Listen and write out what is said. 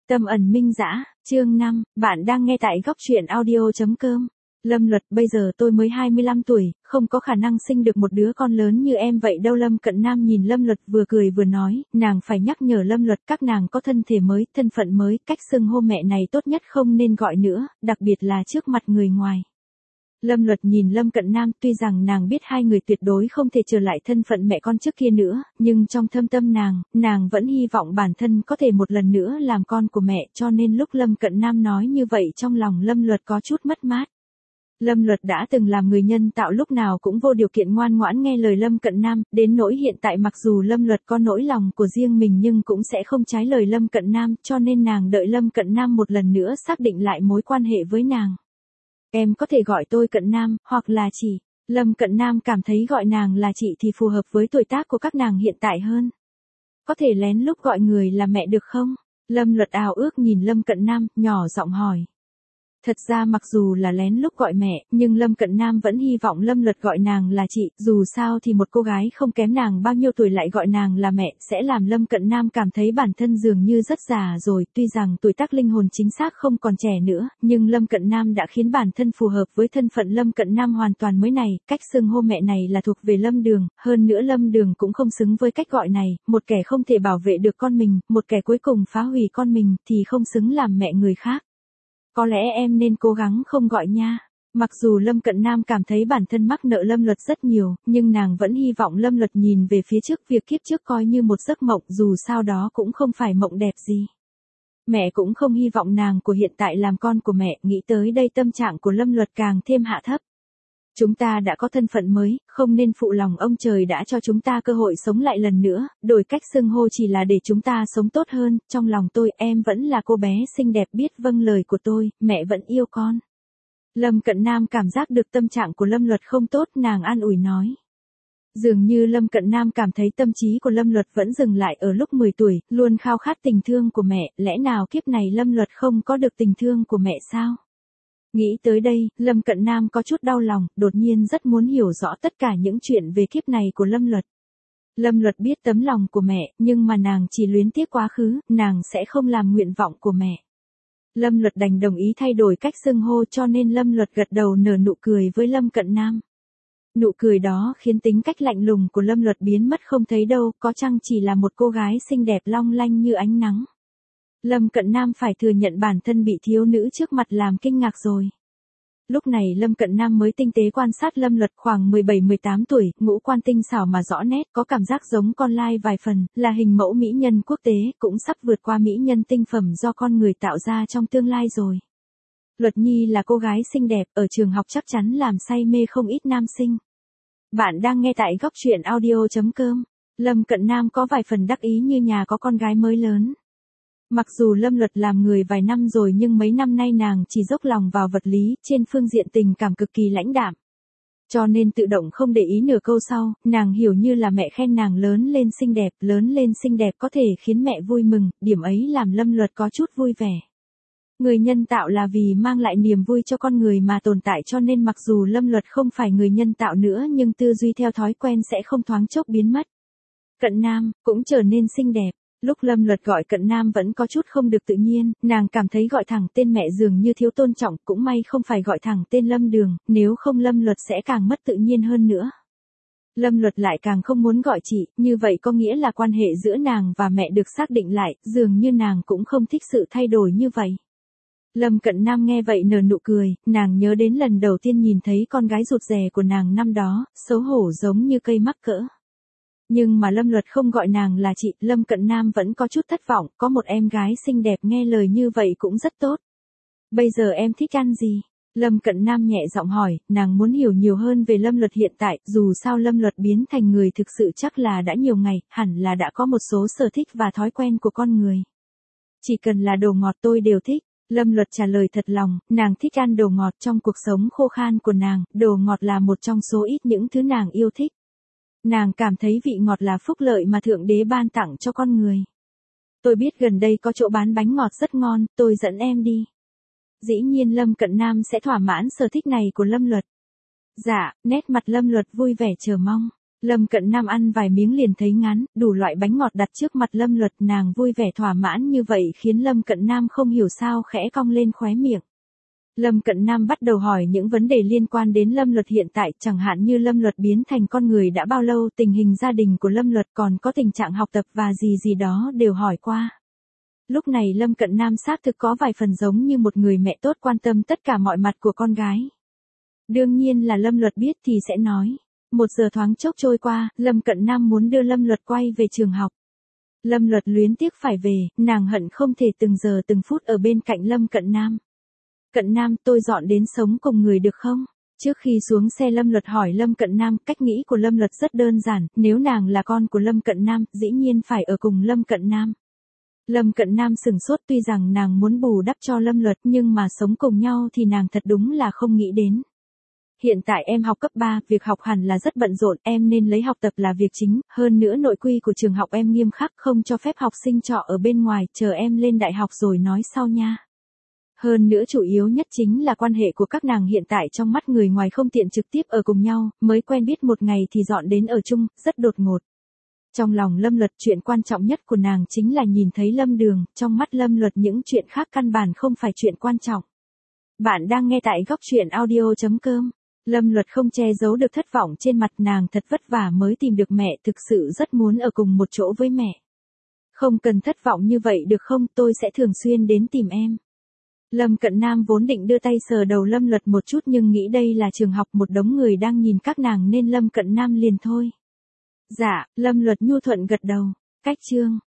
Tâm ẩn minh dã, chương 5, bạn đang nghe tại góc truyện audio.com. Lâm Luật, bây giờ tôi mới 25 tuổi, không có khả năng sinh được một đứa con lớn như em vậy đâu. Lâm Cận Nam nhìn Lâm Luật vừa cười vừa nói, nàng phải nhắc nhở Lâm Luật các nàng có thân thể mới, thân phận mới, cách xưng hô mẹ này tốt nhất không nên gọi nữa, đặc biệt là trước mặt người ngoài. Lâm Luật nhìn Lâm Cận Nam, tuy rằng nàng biết hai người tuyệt đối không thể trở lại thân phận mẹ con trước kia nữa, nhưng trong thâm tâm nàng vẫn hy vọng bản thân có thể một lần nữa làm con của mẹ, cho nên lúc Lâm Cận Nam nói như vậy trong lòng Lâm Luật có chút mất mát. Lâm Luật đã từng làm người nhân tạo, lúc nào cũng vô điều kiện ngoan ngoãn nghe lời Lâm Cận Nam, đến nỗi hiện tại mặc dù Lâm Luật có nỗi lòng của riêng mình nhưng cũng sẽ không trái lời Lâm Cận Nam, cho nên nàng đợi Lâm Cận Nam một lần nữa xác định lại mối quan hệ với nàng. Em có thể gọi tôi Cận Nam, hoặc là chị. Lâm Cận Nam cảm thấy gọi nàng là chị thì phù hợp với tuổi tác của các nàng hiện tại hơn. Có thể lén lúc gọi người là mẹ được không? Lâm Luật ào ước nhìn Lâm Cận Nam, nhỏ giọng hỏi. Thật ra mặc dù là lén lúc gọi mẹ, nhưng Lâm Cận Nam vẫn hy vọng Lâm Luật gọi nàng là chị, dù sao thì một cô gái không kém nàng bao nhiêu tuổi lại gọi nàng là mẹ, sẽ làm Lâm Cận Nam cảm thấy bản thân dường như rất già rồi, tuy rằng tuổi tác linh hồn chính xác không còn trẻ nữa, nhưng Lâm Cận Nam đã khiến bản thân phù hợp với thân phận Lâm Cận Nam hoàn toàn mới này, cách xưng hô mẹ này là thuộc về Lâm Đường, hơn nữa Lâm Đường cũng không xứng với cách gọi này, một kẻ không thể bảo vệ được con mình, một kẻ cuối cùng phá hủy con mình thì không xứng làm mẹ người khác. Có lẽ em nên cố gắng không gọi nha. Mặc dù Lâm Cận Nam cảm thấy bản thân mắc nợ Lâm Luật rất nhiều, nhưng nàng vẫn hy vọng Lâm Luật nhìn về phía trước, việc kiếp trước coi như một giấc mộng, dù sao đó cũng không phải mộng đẹp gì. Mẹ cũng không hy vọng nàng của hiện tại làm con của mẹ, nghĩ tới đây tâm trạng của Lâm Luật càng thêm hạ thấp. Chúng ta đã có thân phận mới, không nên phụ lòng ông trời đã cho chúng ta cơ hội sống lại lần nữa, đổi cách xưng hô chỉ là để chúng ta sống tốt hơn, trong lòng tôi em vẫn là cô bé xinh đẹp biết vâng lời của tôi, mẹ vẫn yêu con. Lâm Cận Nam cảm giác được tâm trạng của Lâm Luật không tốt, nàng an ủi nói. Dường như Lâm Cận Nam cảm thấy tâm trí của Lâm Luật vẫn dừng lại ở lúc 10 tuổi, luôn khao khát tình thương của mẹ, lẽ nào kiếp này Lâm Luật không có được tình thương của mẹ sao? Nghĩ tới đây, Lâm Cận Nam có chút đau lòng, đột nhiên rất muốn hiểu rõ tất cả những chuyện về kiếp này của Lâm Luật. Lâm Luật biết tấm lòng của mẹ, nhưng mà nàng chỉ luyến tiếc quá khứ, nàng sẽ không làm nguyện vọng của mẹ. Lâm Luật đành đồng ý thay đổi cách xưng hô, cho nên Lâm Luật gật đầu nở nụ cười với Lâm Cận Nam. Nụ cười đó khiến tính cách lạnh lùng của Lâm Luật biến mất không thấy đâu, có chăng chỉ là một cô gái xinh đẹp long lanh như ánh nắng. Lâm Cận Nam phải thừa nhận bản thân bị thiếu nữ trước mặt làm kinh ngạc rồi. Lúc này Lâm Cận Nam mới tinh tế quan sát Lâm Luật, khoảng 17-18 tuổi, ngũ quan tinh xảo mà rõ nét, có cảm giác giống con lai vài phần, là hình mẫu mỹ nhân quốc tế, cũng sắp vượt qua mỹ nhân tinh phẩm do con người tạo ra trong tương lai rồi. Luật Nhi là cô gái xinh đẹp, ở trường học chắc chắn làm say mê không ít nam sinh. Bạn đang nghe tại góc truyện audio.com. Lâm Cận Nam có vài phần đắc ý như nhà có con gái mới lớn. Mặc dù Lâm Luật làm người vài năm rồi nhưng mấy năm nay nàng chỉ dốc lòng vào vật lý, trên phương diện tình cảm cực kỳ lãnh đạm. Cho nên tự động không để ý nửa câu sau, nàng hiểu như là mẹ khen nàng lớn lên xinh đẹp có thể khiến mẹ vui mừng, điểm ấy làm Lâm Luật có chút vui vẻ. Người nhân tạo là vì mang lại niềm vui cho con người mà tồn tại, cho nên mặc dù Lâm Luật không phải người nhân tạo nữa nhưng tư duy theo thói quen sẽ không thoáng chốc biến mất. Cận Nam cũng trở nên xinh đẹp. Lúc Lâm Luật gọi Cận Nam vẫn có chút không được tự nhiên, nàng cảm thấy gọi thẳng tên mẹ dường như thiếu tôn trọng, cũng may không phải gọi thẳng tên Lâm Đường, nếu không Lâm Luật sẽ càng mất tự nhiên hơn nữa. Lâm Luật lại càng không muốn gọi chị, như vậy có nghĩa là quan hệ giữa nàng và mẹ được xác định lại, dường như nàng cũng không thích sự thay đổi như vậy. Lâm Cận Nam nghe vậy nở nụ cười, nàng nhớ đến lần đầu tiên nhìn thấy con gái rụt rè của nàng năm đó, xấu hổ giống như cây mắc cỡ. Nhưng mà Lâm Luật không gọi nàng là chị, Lâm Cận Nam vẫn có chút thất vọng, có một em gái xinh đẹp nghe lời như vậy cũng rất tốt. Bây giờ em thích ăn gì? Lâm Cận Nam nhẹ giọng hỏi, nàng muốn hiểu nhiều hơn về Lâm Luật hiện tại, dù sao Lâm Luật biến thành người thực sự chắc là đã nhiều ngày, hẳn là đã có một số sở thích và thói quen của con người. Chỉ cần là đồ ngọt tôi đều thích. Lâm Luật trả lời thật lòng, nàng thích ăn đồ ngọt, trong cuộc sống khô khan của nàng, đồ ngọt là một trong số ít những thứ nàng yêu thích. Nàng cảm thấy vị ngọt là phúc lợi mà Thượng Đế ban tặng cho con người. Tôi biết gần đây có chỗ bán bánh ngọt rất ngon, tôi dẫn em đi. Dĩ nhiên Lâm Cận Nam sẽ thỏa mãn sở thích này của Lâm Luật. Dạ, nét mặt Lâm Luật vui vẻ chờ mong. Lâm Cận Nam ăn vài miếng liền thấy ngán, đủ loại bánh ngọt đặt trước mặt Lâm Luật, nàng vui vẻ thỏa mãn như vậy khiến Lâm Cận Nam không hiểu sao khẽ cong lên khóe miệng. Lâm Cận Nam bắt đầu hỏi những vấn đề liên quan đến Lâm Luật hiện tại, chẳng hạn như Lâm Luật biến thành con người đã bao lâu, tình hình gia đình của Lâm Luật, còn có tình trạng học tập và gì gì đó đều hỏi qua. Lúc này Lâm Cận Nam xác thực có vài phần giống như một người mẹ tốt quan tâm tất cả mọi mặt của con gái. Đương nhiên là Lâm Luật biết thì sẽ nói. 1 giờ thoáng chốc trôi qua, Lâm Cận Nam muốn đưa Lâm Luật quay về trường học. Lâm Luật luyến tiếc phải về, nàng hận không thể từng giờ từng phút ở bên cạnh Lâm Cận Nam. Cận Nam, tôi dọn đến sống cùng người được không? Trước khi xuống xe Lâm Luật hỏi Lâm Cận Nam, cách nghĩ của Lâm Luật rất đơn giản, nếu nàng là con của Lâm Cận Nam, dĩ nhiên phải ở cùng Lâm Cận Nam. Lâm Cận Nam sửng sốt, tuy rằng nàng muốn bù đắp cho Lâm Luật nhưng mà sống cùng nhau thì nàng thật đúng là không nghĩ đến. Hiện tại em học cấp 3, việc học hẳn là rất bận rộn, em nên lấy học tập là việc chính, hơn nữa nội quy của trường học em nghiêm khắc, không cho phép học sinh trọ ở bên ngoài, chờ em lên đại học rồi nói sau nha. Hơn nữa chủ yếu nhất chính là quan hệ của các nàng hiện tại trong mắt người ngoài không tiện trực tiếp ở cùng nhau, mới quen biết một ngày thì dọn đến ở chung, rất đột ngột. Trong lòng Lâm Luật chuyện quan trọng nhất của nàng chính là nhìn thấy Lâm Đường, trong mắt Lâm Luật những chuyện khác căn bản không phải chuyện quan trọng. Bạn đang nghe tại góc truyện audio.com. Lâm Luật không che giấu được thất vọng trên mặt, nàng thật vất vả mới tìm được mẹ, thực sự rất muốn ở cùng một chỗ với mẹ. Không cần thất vọng như vậy được không, tôi sẽ thường xuyên đến tìm em. Lâm Cận Nam vốn định đưa tay sờ đầu Lâm Luật một chút nhưng nghĩ đây là trường học, một đống người đang nhìn các nàng nên Lâm Cận Nam liền thôi. Dạ, Lâm Luật nhu thuận gật đầu. Cách chương